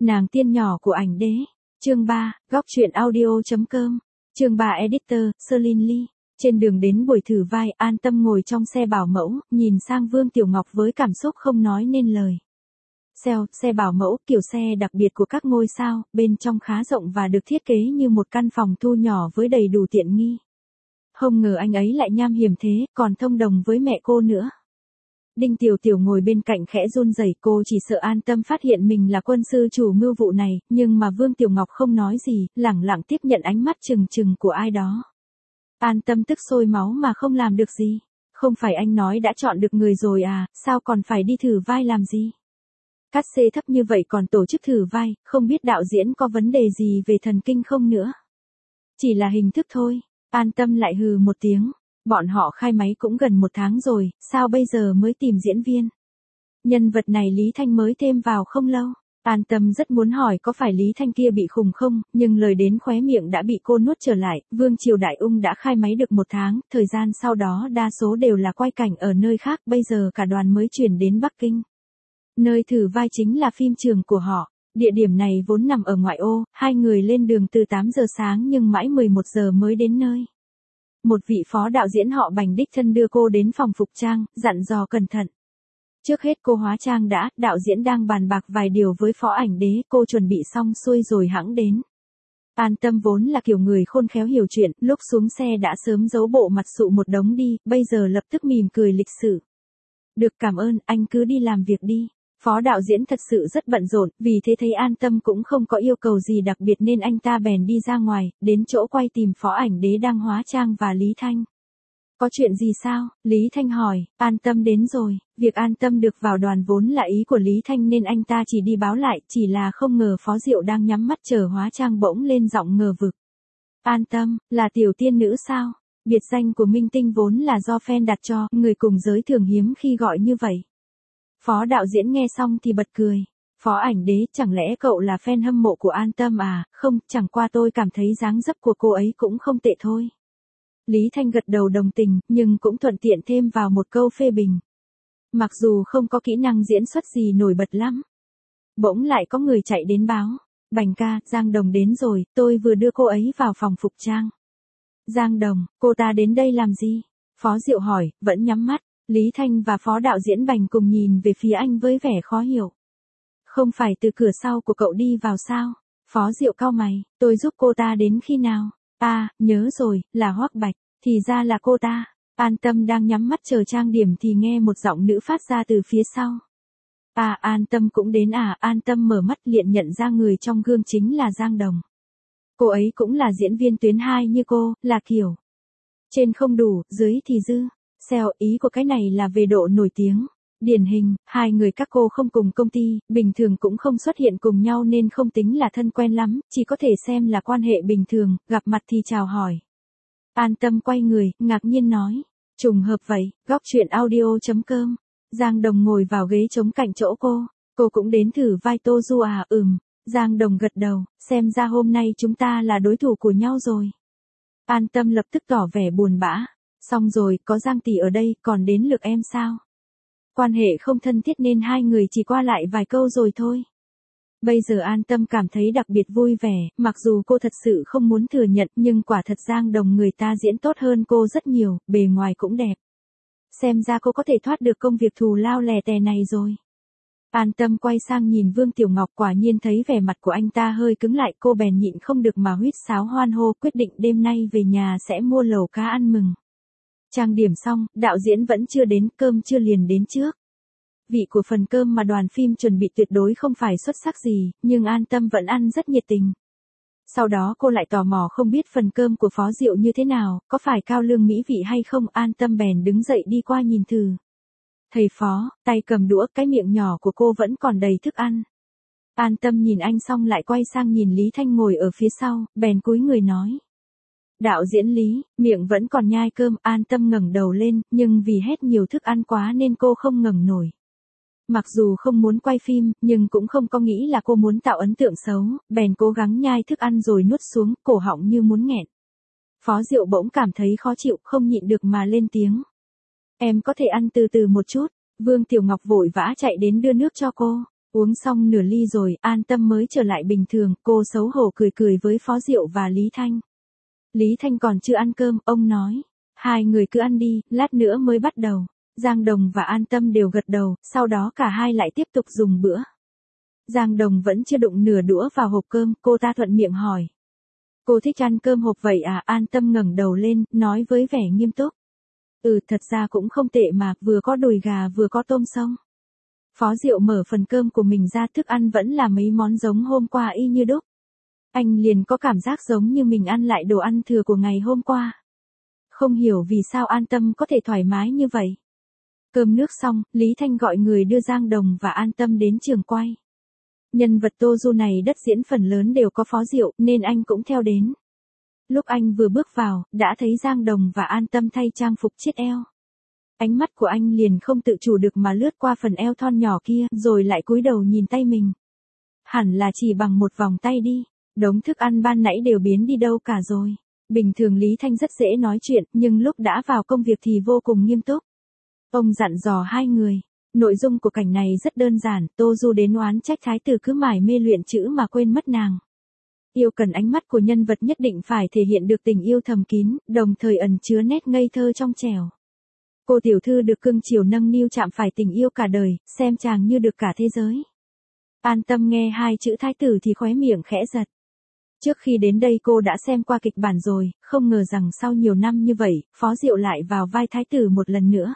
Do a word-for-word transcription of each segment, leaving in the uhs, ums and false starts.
Nàng tiên nhỏ của ảnh đế. Chương ba, góc truyện audio chấm com. Chương ba editor, Serlin Lee. Trên đường đến buổi thử vai, An Tâm ngồi trong xe bảo mẫu, nhìn sang Vương Tiểu Ngọc với cảm xúc không nói nên lời. Xeo, xe bảo mẫu, kiểu xe đặc biệt của các ngôi sao, bên trong khá rộng và được thiết kế như một căn phòng thu nhỏ với đầy đủ tiện nghi. Không ngờ anh ấy lại nham hiểm thế, còn thông đồng với mẹ cô nữa. Đinh Tiểu Tiểu ngồi bên cạnh khẽ run rẩy, cô chỉ sợ An Tâm phát hiện mình là quân sư chủ mưu vụ này, nhưng mà Vương Tiểu Ngọc không nói gì, lẳng lặng tiếp nhận ánh mắt trừng trừng của ai đó. An Tâm tức sôi máu mà không làm được gì. Không phải anh nói đã chọn được người rồi à, sao còn phải đi thử vai làm gì? Cát xê thấp như vậy còn tổ chức thử vai, không biết đạo diễn có vấn đề gì về thần kinh không nữa. Chỉ là hình thức thôi. An Tâm lại hừ một tiếng. Bọn họ khai máy cũng gần một tháng rồi, sao bây giờ mới tìm diễn viên? Nhân vật này Lý Thanh mới thêm vào không lâu. An Tâm rất muốn hỏi có phải Lý Thanh kia bị khùng không, nhưng lời đến khóe miệng đã bị cô nuốt trở lại. Vương Triều Đại Ung đã khai máy được một tháng, thời gian sau đó đa số đều là quay cảnh ở nơi khác, bây giờ cả đoàn mới chuyển đến Bắc Kinh. Nơi thử vai chính là phim trường của họ. Địa điểm này vốn nằm ở ngoại ô, hai người lên đường từ tám giờ sáng nhưng mãi mười một giờ mới đến nơi. Một vị phó đạo diễn họ Bành đích thân đưa cô đến phòng phục trang, dặn dò cẩn thận. Trước hết cô hóa trang đã, đạo diễn đang bàn bạc vài điều với phó ảnh đế, cô chuẩn bị xong xuôi rồi hẵng đến. An Tâm vốn là kiểu người khôn khéo hiểu chuyện, lúc xuống xe đã sớm giấu bộ mặt sụ một đống đi, bây giờ lập tức mỉm cười lịch sự. Được, cảm ơn, anh cứ đi làm việc đi. Phó đạo diễn thật sự rất bận rộn, vì thế thấy An Tâm cũng không có yêu cầu gì đặc biệt nên anh ta bèn đi ra ngoài, đến chỗ quay tìm phó ảnh đế đang hóa trang và Lý Thanh. Có chuyện gì sao? Lý Thanh hỏi. An Tâm đến rồi. Việc An Tâm được vào đoàn vốn là ý của Lý Thanh nên anh ta chỉ đi báo lại, chỉ là không ngờ Phó Diệu đang nhắm mắt chờ hóa trang bỗng lên giọng ngờ vực. An Tâm, là tiểu tiên nữ sao? Biệt danh của Minh Tinh vốn là do fan đặt cho, người cùng giới thường hiếm khi gọi như vậy. Phó đạo diễn nghe xong thì bật cười. Phó ảnh đế, chẳng lẽ cậu là fan hâm mộ của An Tâm à? Không, chẳng qua tôi cảm thấy dáng dấp của cô ấy cũng không tệ thôi. Lý Thanh gật đầu đồng tình, nhưng cũng thuận tiện thêm vào một câu phê bình. Mặc dù không có kỹ năng diễn xuất gì nổi bật lắm. Bỗng lại có người chạy đến báo. Bành ca, Giang Đồng đến rồi, tôi vừa đưa cô ấy vào phòng phục trang. Giang Đồng, cô ta đến đây làm gì? Phó Diệu hỏi, vẫn nhắm mắt. Lý Thanh và phó đạo diễn Bành cùng nhìn về phía anh với vẻ khó hiểu. Không phải từ cửa sau của cậu đi vào sao? Phó Diệu cau mày, tôi giúp cô ta đến khi nào? À, nhớ rồi, là Hoắc Bạch, thì ra là cô ta. An Tâm đang nhắm mắt chờ trang điểm thì nghe một giọng nữ phát ra từ phía sau. À, An Tâm cũng đến à? An Tâm mở mắt liền nhận ra người trong gương chính là Giang Đồng. Cô ấy cũng là diễn viên tuyến hai như cô, là kiểu trên không đủ, dưới thì dư. Xeo, ý của cái này là về độ nổi tiếng. Điển hình, hai người các cô không cùng công ty, bình thường cũng không xuất hiện cùng nhau nên không tính là thân quen lắm, chỉ có thể xem là quan hệ bình thường, gặp mặt thì chào hỏi. An Tâm quay người, ngạc nhiên nói. Trùng hợp vậy, góc truyện audio chấm com. Giang Đồng ngồi vào ghế trống cạnh chỗ cô. Cô cũng đến thử vai Tô Du à? Ừm. Giang Đồng gật đầu, xem ra hôm nay chúng ta là đối thủ của nhau rồi. An Tâm lập tức tỏ vẻ buồn bã. Xong rồi, có Giang tỷ ở đây, còn đến lượt em sao? Quan hệ không thân thiết nên hai người chỉ qua lại vài câu rồi thôi. Bây giờ An Tâm cảm thấy đặc biệt vui vẻ, mặc dù cô thật sự không muốn thừa nhận nhưng quả thật Giang Đồng người ta diễn tốt hơn cô rất nhiều, bề ngoài cũng đẹp. Xem ra cô có thể thoát được công việc thù lao lè tè này rồi. An Tâm quay sang nhìn Vương Tiểu Ngọc, quả nhiên thấy vẻ mặt của anh ta hơi cứng lại, cô bèn nhịn không được mà huýt sáo hoan hô, quyết định đêm nay về nhà sẽ mua lẩu cá ăn mừng. Trang điểm xong, đạo diễn vẫn chưa đến, cơm chưa liền đến trước. Vị của phần cơm mà đoàn phim chuẩn bị tuyệt đối không phải xuất sắc gì, nhưng An Tâm vẫn ăn rất nhiệt tình. Sau đó cô lại tò mò không biết phần cơm của Phó Diệu như thế nào, có phải cao lương mỹ vị hay không. An Tâm bèn đứng dậy đi qua nhìn thử. Thầy Phó, tay cầm đũa, cái miệng nhỏ của cô vẫn còn đầy thức ăn. An Tâm nhìn anh xong lại quay sang nhìn Lý Thanh ngồi ở phía sau, bèn cúi người nói. Đạo diễn Lý, miệng vẫn còn nhai cơm. An Tâm ngẩng đầu lên, nhưng vì hết nhiều thức ăn quá nên cô không ngẩng nổi. Mặc dù không muốn quay phim, nhưng cũng không có nghĩ là cô muốn tạo ấn tượng xấu, bèn cố gắng nhai thức ăn rồi nuốt xuống, cổ họng như muốn nghẹn. Phó Diệu bỗng cảm thấy khó chịu, không nhịn được mà lên tiếng. Em có thể ăn từ từ một chút. Vương Tiểu Ngọc vội vã chạy đến đưa nước cho cô. Uống xong nửa ly rồi, An Tâm mới trở lại bình thường, cô xấu hổ cười cười với Phó Diệu và Lý Thanh. Lý Thanh còn chưa ăn cơm, ông nói, hai người cứ ăn đi, lát nữa mới bắt đầu. Giang Đồng và An Tâm đều gật đầu, sau đó cả hai lại tiếp tục dùng bữa. Giang Đồng vẫn chưa đụng nửa đũa vào hộp cơm, cô ta thuận miệng hỏi. Cô thích ăn cơm hộp vậy à? An Tâm ngẩng đầu lên, nói với vẻ nghiêm túc. Ừ, thật ra cũng không tệ mà, vừa có đùi gà vừa có tôm sông. Phó Diệu mở phần cơm của mình ra, thức ăn vẫn là mấy món giống hôm qua y như đúc. Anh liền có cảm giác giống như mình ăn lại đồ ăn thừa của ngày hôm qua. Không hiểu vì sao An Tâm có thể thoải mái như vậy. Cơm nước xong, Lý Thanh gọi người đưa Giang Đồng và An Tâm đến trường quay. Nhân vật Tô Du này đất diễn phần lớn đều có Phó Diệu, nên anh cũng theo đến. Lúc anh vừa bước vào, đã thấy Giang Đồng và An Tâm thay trang phục chiết eo. Ánh mắt của anh liền không tự chủ được mà lướt qua phần eo thon nhỏ kia, rồi lại cúi đầu nhìn tay mình. Hẳn là chỉ bằng một vòng tay đi, đống thức ăn ban nãy đều biến đi đâu cả rồi. Bình thường Lý Thanh rất dễ nói chuyện, nhưng lúc đã vào công việc thì vô cùng nghiêm túc. Ông dặn dò hai người. Nội dung của cảnh này rất đơn giản, Tô Du đến oán trách thái tử cứ mải mê luyện chữ mà quên mất nàng. Yêu cần ánh mắt của nhân vật nhất định phải thể hiện được tình yêu thầm kín, đồng thời ẩn chứa nét ngây thơ trong trẻo. Cô tiểu thư được cưng chiều nâng niu chạm phải tình yêu cả đời, xem chàng như được cả thế giới. An Tâm nghe hai chữ thái tử thì khóe miệng khẽ giật. Trước khi đến đây cô đã xem qua kịch bản rồi, không ngờ rằng sau nhiều năm như vậy, Phó Diệu lại vào vai thái tử một lần nữa.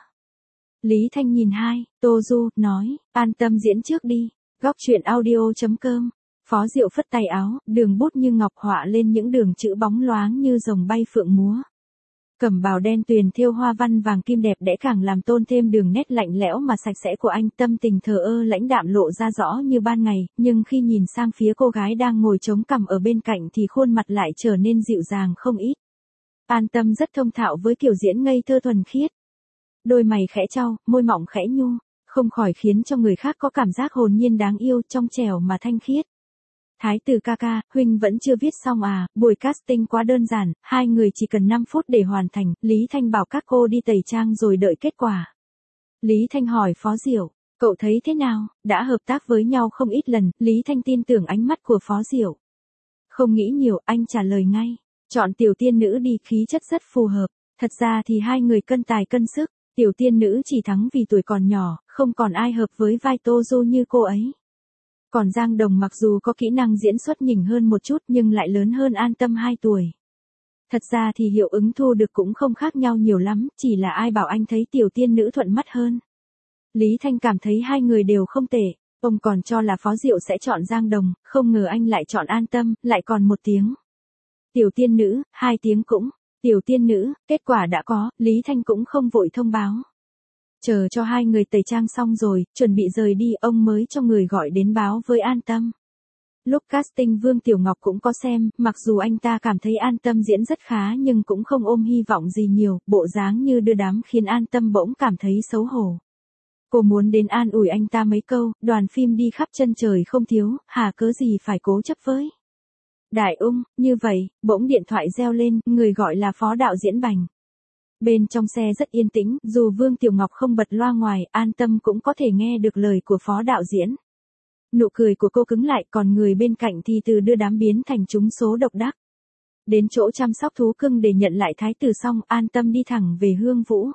Lý Thanh nhìn hai, Tô Du, nói, An Tâm diễn trước đi. Góc truyện audio chấm com. Phó Diệu phất tay áo, đường bút như ngọc họa lên những đường chữ bóng loáng như rồng bay phượng múa. Cẩm bào đen tuyền thêu hoa văn vàng kim đẹp đẽ càng làm tôn thêm đường nét lạnh lẽo mà sạch sẽ của anh. Tâm tình thờ ơ lãnh đạm lộ ra rõ như ban ngày, nhưng khi nhìn sang phía cô gái đang ngồi chống cằm ở bên cạnh thì khuôn mặt lại trở nên dịu dàng không ít. An Tâm rất thông thạo với kiểu diễn ngây thơ thuần khiết. Đôi mày khẽ chau, môi mọng khẽ nhu, không khỏi khiến cho người khác có cảm giác hồn nhiên đáng yêu, trong trẻo mà thanh khiết. Thái tử ca ca, huynh vẫn chưa viết xong à? Buổi casting quá đơn giản, hai người chỉ cần năm phút để hoàn thành. Lý Thanh bảo các cô đi tẩy trang rồi đợi kết quả. Lý Thanh hỏi Phó Diệu, cậu thấy thế nào? Đã hợp tác với nhau không ít lần, Lý Thanh tin tưởng ánh mắt của Phó Diệu. Không nghĩ nhiều, anh trả lời ngay. Chọn tiểu tiên nữ đi, khí chất rất phù hợp. Thật ra thì hai người cân tài cân sức. Tiểu tiên nữ chỉ thắng vì tuổi còn nhỏ, không còn ai hợp với vai Tô Du như cô ấy. Còn Giang Đồng mặc dù có kỹ năng diễn xuất nhỉnh hơn một chút nhưng lại lớn hơn An Tâm hai tuổi. Thật ra thì hiệu ứng thu được cũng không khác nhau nhiều lắm, chỉ là ai bảo anh thấy tiểu tiên nữ thuận mắt hơn. Lý Thanh cảm thấy hai người đều không tệ, ông còn cho là Phó Diệu sẽ chọn Giang Đồng, không ngờ anh lại chọn An Tâm, lại còn một tiếng. Tiểu tiên nữ, hai tiếng cũng. Tiểu tiên nữ, kết quả đã có, Lý Thanh cũng không vội thông báo. Chờ cho hai người tẩy trang xong rồi, chuẩn bị rời đi, ông mới cho người gọi đến báo với An Tâm. Lúc casting Vương Tiểu Ngọc cũng có xem, mặc dù anh ta cảm thấy An Tâm diễn rất khá nhưng cũng không ôm hy vọng gì nhiều, bộ dáng như đưa đám khiến An Tâm bỗng cảm thấy xấu hổ. Cô muốn đến an ủi anh ta mấy câu, đoàn phim đi khắp chân trời không thiếu, hà cớ gì phải cố chấp với. Đại Ung, như vậy, bỗng điện thoại reo lên, người gọi là Phó đạo diễn Bành. Bên trong xe rất yên tĩnh, dù Vương Tiểu Ngọc không bật loa ngoài, An Tâm cũng có thể nghe được lời của Phó đạo diễn. Nụ cười của cô cứng lại, còn người bên cạnh thì từ đưa đám biến thành trúng số độc đắc. Đến chỗ chăm sóc thú cưng để nhận lại thái tử xong, An Tâm đi thẳng về Hương Vũ.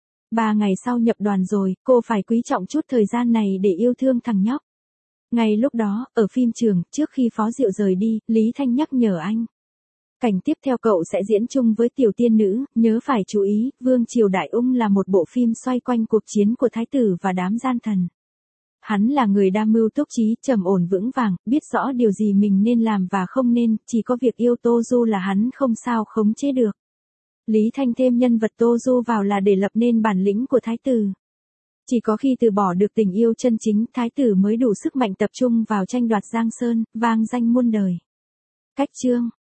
Ba ngày sau nhập đoàn rồi, cô phải quý trọng chút thời gian này để yêu thương thằng nhóc. Ngay lúc đó, ở phim trường, trước khi Phó Diệu rời đi, Lý Thanh nhắc nhở anh. Cảnh tiếp theo cậu sẽ diễn chung với tiểu tiên nữ, nhớ phải chú ý, Vương Triều Đại Ung là một bộ phim xoay quanh cuộc chiến của thái tử và đám gian thần. Hắn là người đa mưu túc trí, trầm ổn vững vàng, biết rõ điều gì mình nên làm và không nên, chỉ có việc yêu Tô Du là hắn không sao khống chế được. Lý Thanh thêm nhân vật Tô Du vào là để lập nên bản lĩnh của thái tử. Chỉ có khi từ bỏ được tình yêu chân chính, thái tử mới đủ sức mạnh tập trung vào tranh đoạt Giang Sơn, vang danh muôn đời. Cách chương